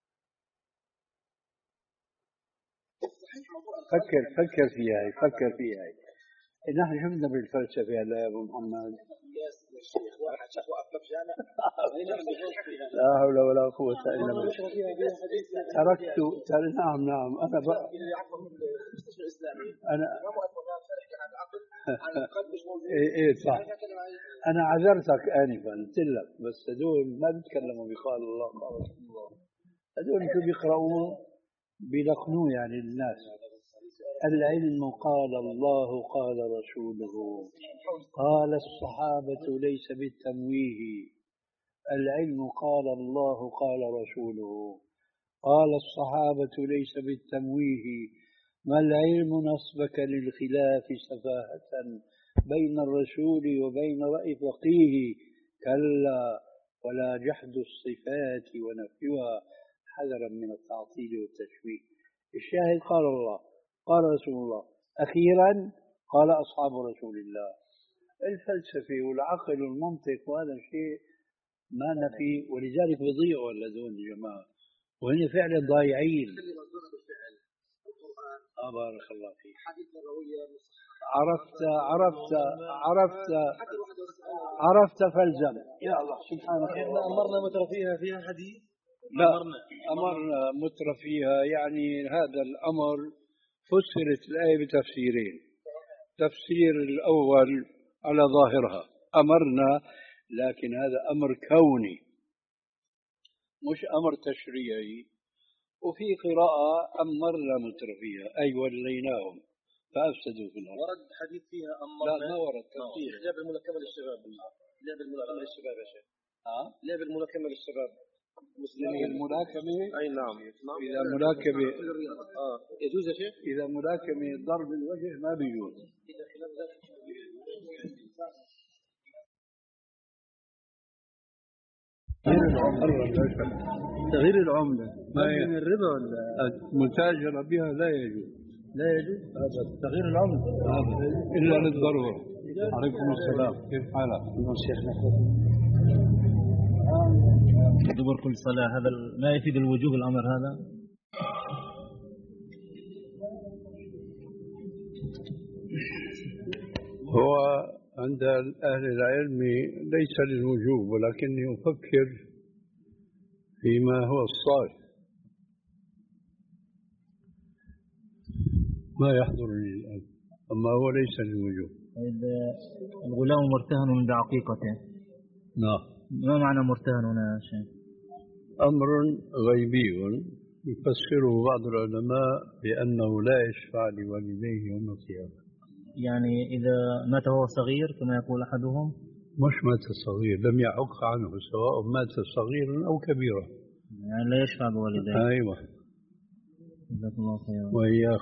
فكر فكر فيها هي فكر فيها هي. نحن شفنا بالفلسفة هلا يا أبو محمد. يا شيخ واحد شيخ وقف في جامع. لا حول ولا قوة إلا بالله. تركت تر... نعم نعم أنا بقى أنا إيه إيه صح. أنا عذرتك آنفا قلت لك بس هذول ما بيتكلموا بقال الله قال الله، هذول شو بيقرأوا بيلقنوه يعني الناس. العلم قال الله قال رسوله قال الصحابة ليس بالتمويه. العلم قال الله قال رسوله قال الصحابة ليس بالتمويه. ما العلم نصبك للخلاف سفاهة بين الرسول وبين رأي فقيه. كلا ولا جحد الصفات ونفيها حذرا من التعطيل والتشويه. الشاهد قال الله قال رسول الله، أخيرا قال أصحاب رسول الله. الفلسفة والعقل والمنطق وهذا الشيء ما نفي، ولذلك بيضيعوا هذول الجماعة وهن فعلا ضايعين. آه بارك الله فيك. عرفت عرفت عرفت عرفت فالزم يا الله سبحانك. أمرنا مترفيها فيها حديث. لا أمرنا مترفيها يعني هذا الأمر فسرت الآية بتفسيرين. تفسير الأول على ظاهرها أمرنا، لكن هذا أمر كوني مش أمر تشريعي. وفي قراءة أمرنا مترفيها أي وليناهم فأفسدوا في الأرض. ورد حديث فيها أمرنا. لا ما ورد تفسير. لعب الملاكمة للشباب. لعب الملاكمة للشباب يا شيخ. ها؟ لعب الملاكمة للشباب. مسلمين. الملاكمة. أي نعم. إذا ملاكمة. آه يجوز يا شيخ؟ إذا ملاكمة ضرب الوجه ما بيجوز. تغيير العملة ما من الربا ولا المتاجرة بها لا يجوز. لا يجوز؟ هذا تغيير العملة إلا للضرورة. عليكم السلام، كيف حالك؟ شيخنا دبر كل صلاة، هذا لا يفيد الوجوب الأمر هذا؟ هو عند أهل العلم ليس للوجوب، ولكني أفكر فيما هو الصالح، ما يحضرني الآن، أما هو ليس للوجوب. الغلام مرتهن من بعقيقته. نعم. ما معنى مرتهن هنا يا شيخ؟ أمر غيبي يفسره بعض العلماء بأنه لا يشفع لوالديه يوم القيامة. يعني إذا مات وهو صغير كما يقول أحدهم؟ مش مات صغير، لم يعق عنه، سواء مات صغيرا أو كبيرا، يعني لا يشفع بوالديه. أيوة. جزاك الله خيرا. وإياك.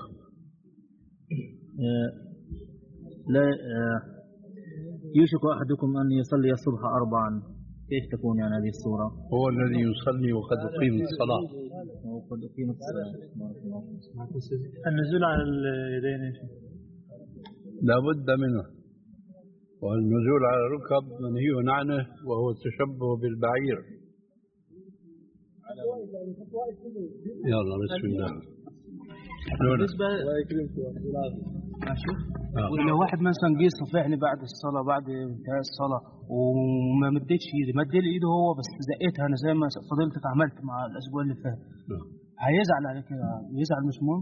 لا يوشك أحدكم أن يصلي الصبح أربعا، كيف تكون يعني هذه الصورة؟ هو الذي يصلي وقد أقيمت الصلاة. وقد أقيمت الصلاة. النزول على اليدين يا شيخ لا بد منه، والنزول على الركب منهي عنه، وهو التشبه بالبعير. يلا بسم الله. بالنسبة ولو واحد مثلا جه صفعني بعد الصلاة، بعد انتهاء الصلاة وما مديتش ايدي، مد لي ايده هو بس زقيتها انا زي ما فضلتك عملت مع الاسبوع اللي فات، هيزعل على كده؟ يزعل مش مهم؟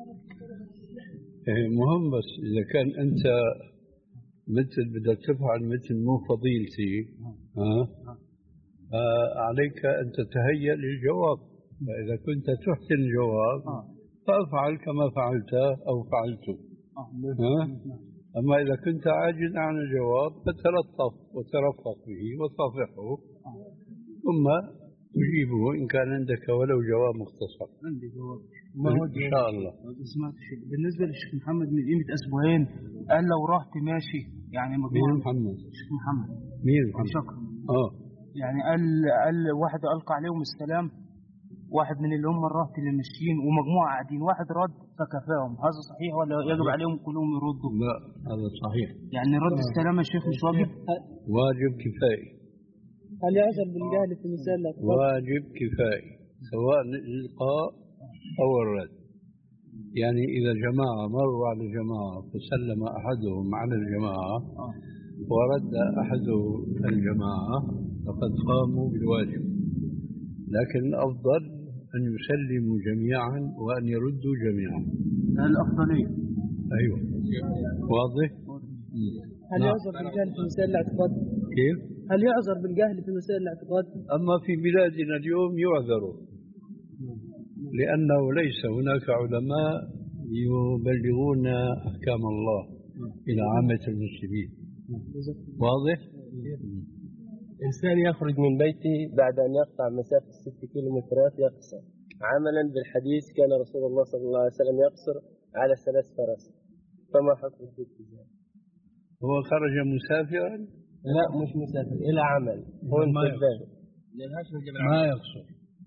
مهم، بس إذا كان أنت مثل بدك تفعل مثل مو فضيلتي، ها آه عليك أن تتهيأ للجواب. فإذا كنت تحسن الجواب فافعل كما فعلت أو فعلت. ها؟ أما إذا كنت عاجز عن الجواب فتلطف وترفق به وصافحه، ثم تجيبه إن كان عندك ولو جواب مختصر. عندي جواب إن شاء الله. بالنسبة للشيخ محمد من قيمة أسبوعين قال لو رحت ماشي يعني مين محمد؟ الشيخ محمد مين محمد؟ شكرا. آه يعني قال قال واحد ألقى عليهم السلام، واحد من اللي هم الرهط اللي ماشيين ومجموعة قاعدين، واحد رد فكفاهم، هذا صحيح ولا يجب عليهم كلهم يردوا؟ لا هذا صحيح. يعني رد السلام يا شيخ مش واجب؟ واجب كفائي. هل يعذر بالجهل في مثال الاعتقاد؟ واجب كفائي سواء الإلقاء أو الرد. يعني إذا جماعة مروا على جماعة فسلم أحدهم على الجماعة ورد أحد الجماعة فقد قاموا بالواجب، لكن الأفضل أن يسلموا جميعا وأن يردوا جميعا. هذا الأفضلية. أيوة واضح؟ هل يعذر بالجهل في مسائل الاعتقاد؟ كيف؟ هل يعذر بالجهل في مسائل الاعتقاد؟ أما في بلادنا اليوم يعذروا، لأنه ليس هناك علماء يبلغون أحكام الله إلى عامة المسلمين. واضح؟ إنسان يخرج من بيته بعد أن يقطع مسافة ست كيلومترات يقصر، عملا بالحديث كان رسول الله صلى الله عليه وسلم يقصر على ثلاث فرس، فما حكم الاتجاه؟ هو خرج مسافرا؟ لا مش مسافر، إلى عمل. هو ما يقصر. ما يقصر.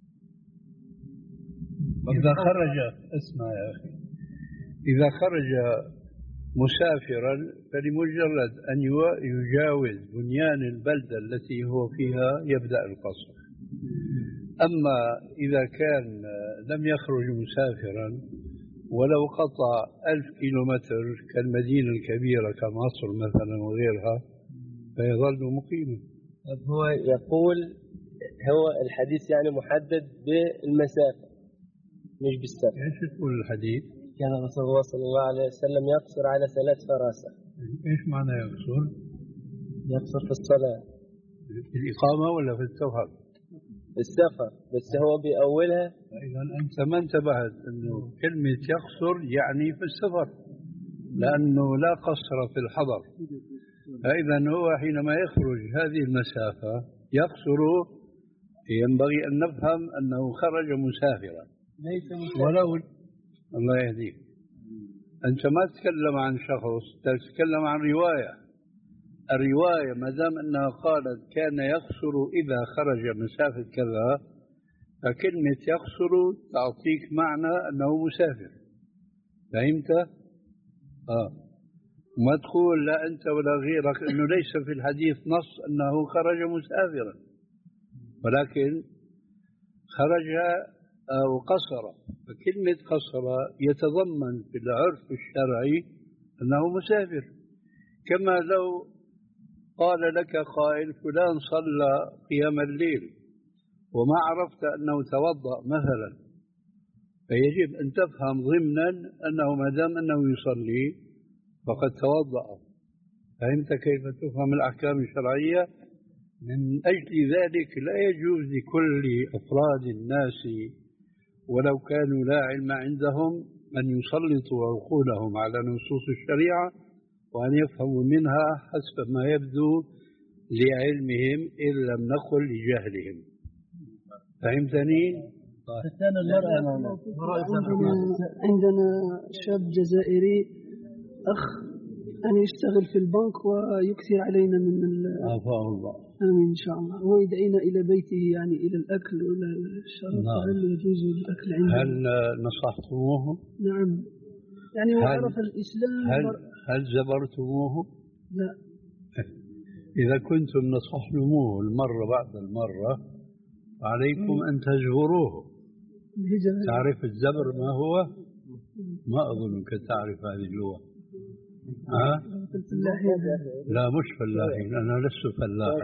إذا خرج، اسمع يا أخي، إذا خرج مسافرا فلمجرد أن يجاوز بنيان البلدة التي هو فيها يبدأ القصر. أما إذا كان لم يخرج مسافرا ولو قطع ألف كيلومتر كالمدينة الكبيرة كمصر مثلا وغيرها فيظل مقيما. هو يقول هو الحديث يعني محدد بالمسافة مش بالسفر. ايش تقول الحديث؟ كان رسول الله صلى الله عليه وسلم يقصر على ثلاث فراسخ. ايش معنى يقصر؟ يقصر في الصلاة. في الإقامة ولا في السفر؟ السفر، بس هو بأولها. إذا أنت ما انتبهت إنه كلمة يقصر يعني في السفر، لأنه لا قصر في الحضر. فإذا هو حينما يخرج هذه المسافة يقصر، ينبغي أن نفهم أنه خرج مسافرا ولو. الله يهديك، أنت ما تتكلم عن شخص، تتكلم عن رواية. الرواية ما دام أنها قالت كان يقصر إذا خرج مسافة كذا، فكلمة يقصر تعطيك معنى أنه مسافر. فهمت؟ آه. ما تقول لا أنت ولا غيرك أنه ليس في الحديث نص أنه خرج مسافرا، ولكن خرج أو قصر. فكلمة قصر يتضمن في العرف الشرعي أنه مسافر. كما لو قال لك قائل فلان صلى قيام الليل وما عرفت أنه توضأ مثلا، فيجب أن تفهم ضمنا أنه ما دام أنه يصلي فقد توضأ. فهمت كيف تفهم الأحكام الشرعية؟ من أجل ذلك لا يجوز لكل أفراد الناس ولو كانوا لا علم عندهم أن يسلطوا عقولهم على نصوص الشريعة وأن يفهموا منها حسب ما يبدو لعلمهم إن لم نقل لجهلهم. فهمتني؟ عندنا, عندنا شاب جزائري أخ أن يشتغل في البنك ويكثر علينا من عفاه الله. آمين إن شاء الله. هو يدعينا إلى بيته يعني إلى الأكل وإلى الشرب. نعم. هل يجوز الأكل عنده؟ هل نصحتموه؟ نعم، يعني هو هل عرف الإسلام. هل, هل زبرتموه؟ لا. إذا كنتم نصحتموه المرة بعد المرة عليكم أن تزبروه. تعرف الزبر ما هو؟ ما أظنك تعرف هذه اللغة. ها؟ لا مش فلاحين، أنا لست فلاحا.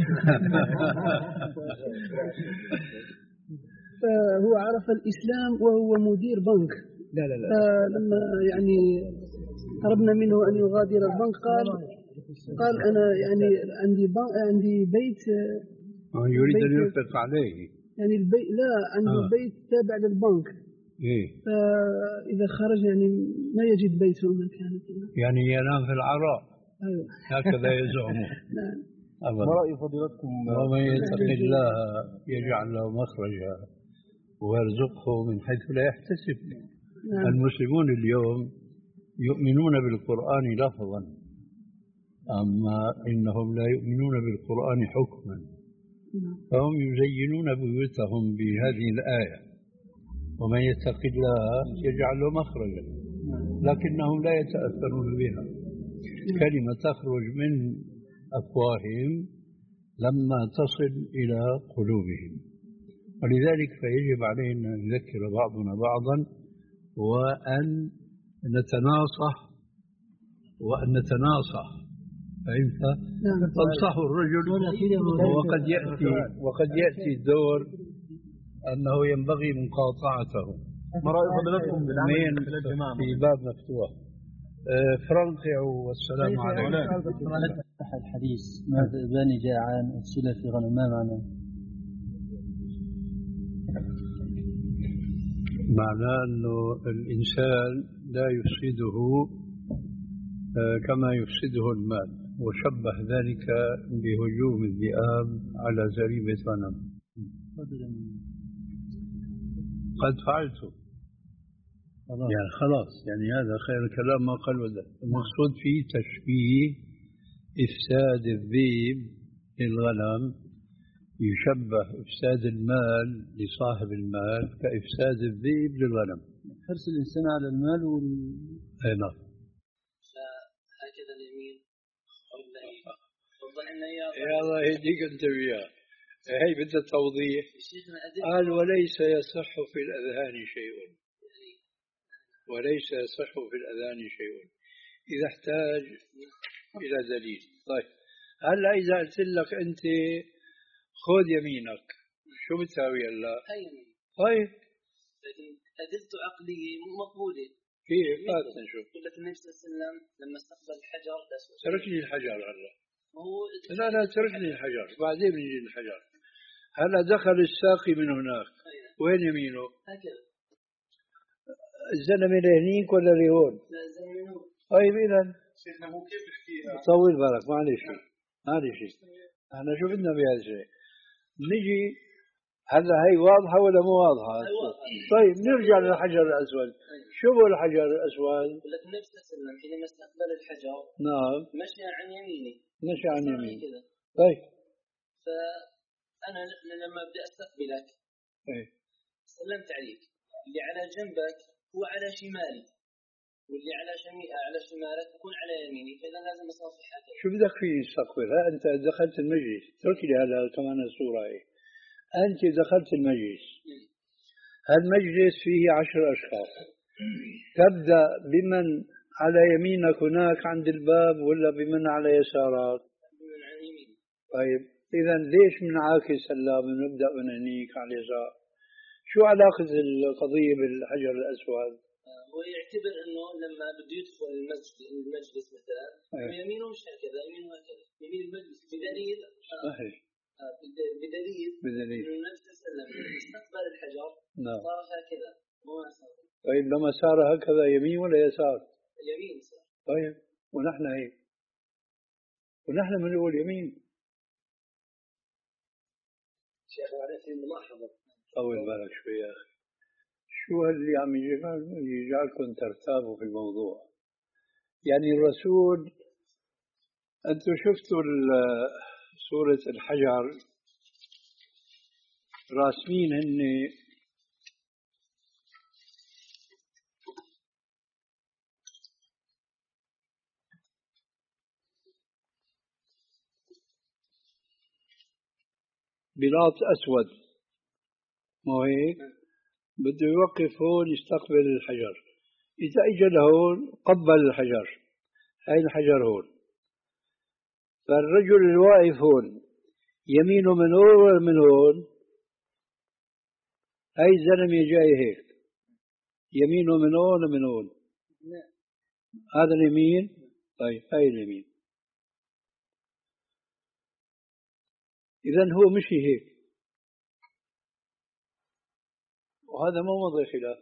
فهو عرف الإسلام وهو مدير بنك. لا لا لا. فلما يعني طلبنا منه أن يغادر البنك قال قال أنا يعني عندي عندي بيت يريد بيت أن ينفق عليه. يعني البيت لا عنده آه. بيت تابع للبنك. إيه؟ فإذا خرج يعني ما يجد بيت هناك يعني. يعني ينام في العراء. أيوة. هكذا يزعم. نعم. ما رأي فضيلتكم؟ ومن يتق الله يجعل له مخرجا ويرزقه من حيث لا يحتسب. نعم. المسلمون اليوم يؤمنون بالقرآن لفظا، أما إنهم لا يؤمنون بالقرآن حكما. فهم يزينون بيوتهم بهذه الآية ومن يتق الله يجعل له مخرجا، لكنهم لا يتأثرون بها. كلمة تخرج من أفواههم لما تصل إلى قلوبهم، ولذلك فيجب علينا أن نذكر بعضنا بعضا وأن نتناصح وأن نتناصح. فهمت؟ تنصح الرجل وقد يأتي وقد يأتي الدور أنه ينبغي مقاطعته. ما رأي فضيلتكم بالعمل في باب مفتوح؟ فرنقع والسلام عليكم. الحديث ما بني جاعان السلة في غنم ما معناه؟ معناه أنه الإنسان لا يفسده كما يفسده المال، وشبه ذلك بهجوم الذئاب على زريبة غنم. قد فعلته يعني خلاص، يعني هذا خير الكلام ما قال وده. المقصود فيه تشبيه إفساد الذئب للغنم، يشبه إفساد المال لصاحب المال كإفساد الذئب للغنم. حرص الإنسان على المال وال... أي نعم. هكذا اليمين يا الله يهديك أنت وياه. هي بدها توضيح. قال وليس يصح في الأذهان شيء، وليس يصح في الأذان شيء إذا احتاج إلى دليل. طيب هلا إذا قلت لك أنت خذ يمينك شو بتساوي هلا؟ طيب لكن أدلة عقلية مقبولة. كيف؟ هات نشوف. يقول لك النبي صلى الله عليه وسلم لما استقبل الحجر الأسود. تركني الحجر هلا. هو لا لا تركني الحجر بعدين بنجي الحجر. هلا دخل الساقي من هناك. وين يمينه؟ هكذا. الزلمة لهنيك ولا لهون؟ لا الزلمة من هون. طيب إذا شيخنا هو كيف بحكيها؟ طول بالك معلش معلش. احنا شو بدنا بهذا الشيء؟ نجي هلا هي واضحة ولا مو واضحة؟ طيب نرجع للحجر الأسود. شو هو الحجر الأسود؟ يقول لك النبي صلى الله عليه وسلم حينما استقبل الحجر نعم مشى عن يمينه. مشى عن يمينه. طيب فأنا لما بدي أستقبلك ايه سلمت عليك، اللي على جنبك هو على شمالي. واللي على شمي... على شمالك يكون على يميني، فإذا لازم أصافح هكذا. شو بدك فيه يستقبل؟ ها أنت دخلت المجلس، اترك لي هذا كمان الصورة هي. أنت دخلت المجلس، هالمجلس فيه عشر أشخاص، تبدأ بمن على يمينك هناك عند الباب ولا بمن على يسارك؟ بمن على يمين. طيب إذا ليش منعاكس هلا بنبدأ من هنيك على اليسار؟ شو علاقة القضية بالحجر الأسود؟ هو يعتبر انه لما بده يدخل المسجد المجلس مثلا يمينه مش هكذا، يمينه هكذا، يمين المجلس بدليل صحيح آه بدليل بدليل انه النبي صلى الله عليه وسلم استقبل الحجر نعم صار هكذا وما صار. طيب لما صار هكذا يمين ولا يسار؟ يمين صار. طيب ونحن هيك، ونحن بنقول يمين. شيخ بعدين في ملاحظه طول بالك شوي يا اخي، شو اللي عم يجعلكم ترتابوا في الموضوع؟ يعني الرسول، أنتم شفتوا سورة الحجر راسمين هن بلاط أسود، مو هيك؟ بده يوقف هون يستقبل الحجر، إذا إجا لهون قبل الحجر، هاي الحجر هون، فالرجل الواقف هون يمينه من هون ولا من هون؟ هاي الزلمة جاي هيك يمينه من هون ولا من هون؟ هذا اليمين. طيب هاي اليمين، إذن هو مشي هيك وهذا ما مضي خلاف،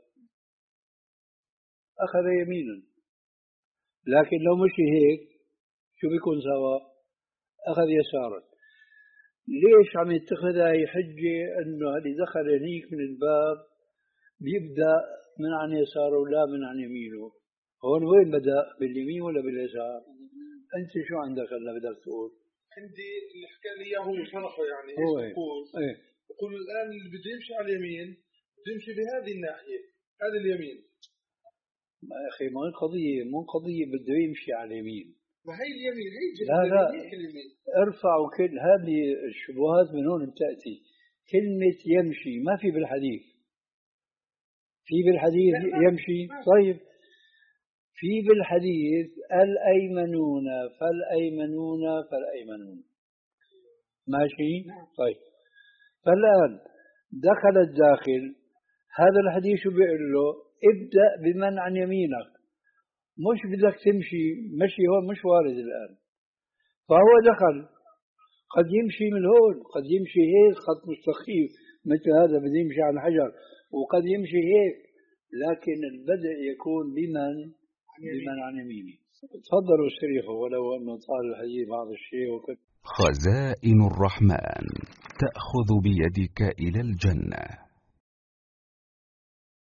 أخذ يمينا، لكن لو مشي هيك شو بيكون سوا؟ أخذ يسارا. ليش عم يتخذها هي حجة إنه اللي دخل هنيك من الباب بيبدأ من عن يساره ولا من عن يمينه؟ هون وين بدأ؟ باليمين ولا باليسار؟ أنت شو عندك هلا بدك تقول؟ عندي اللي حكى لي إياه هو شرحه يعني هو إيش يقول؟ إيه؟ يقول الآن اللي بده يمشي على اليمين بده يمشي بهذه الناحية، هذا اليمين. ما يا أخي ما هي قضية، مو قضية بده يمشي على اليمين. ما هي اليمين هي لا لا اليمين. ارفعوا كل هذه الشبهات من هون بتأتي. كلمة يمشي ما في بالحديث، في بالحديث يمشي. طيب في بالحديث الأيمنون فالأيمنون فالأيمنون ماشي. طيب فالآن دخل الداخل، هذا الحديث شو بيقول له؟ ابدأ بمن عن يمينك، مش بدك تمشي مشي هون مش وارد الآن. فهو دخل، قد يمشي من هون، قد يمشي هيك خط مستقيم مثل هذا بده يمشي على الحجر، وقد يمشي هيك، لكن البدء يكون بمن بمن عن يمينه. تفضلوا استريحوا ولو أنه طال الحديث بعض الشيء وكذا. خزائن الرحمن تأخذ بيدك إلى الجنة.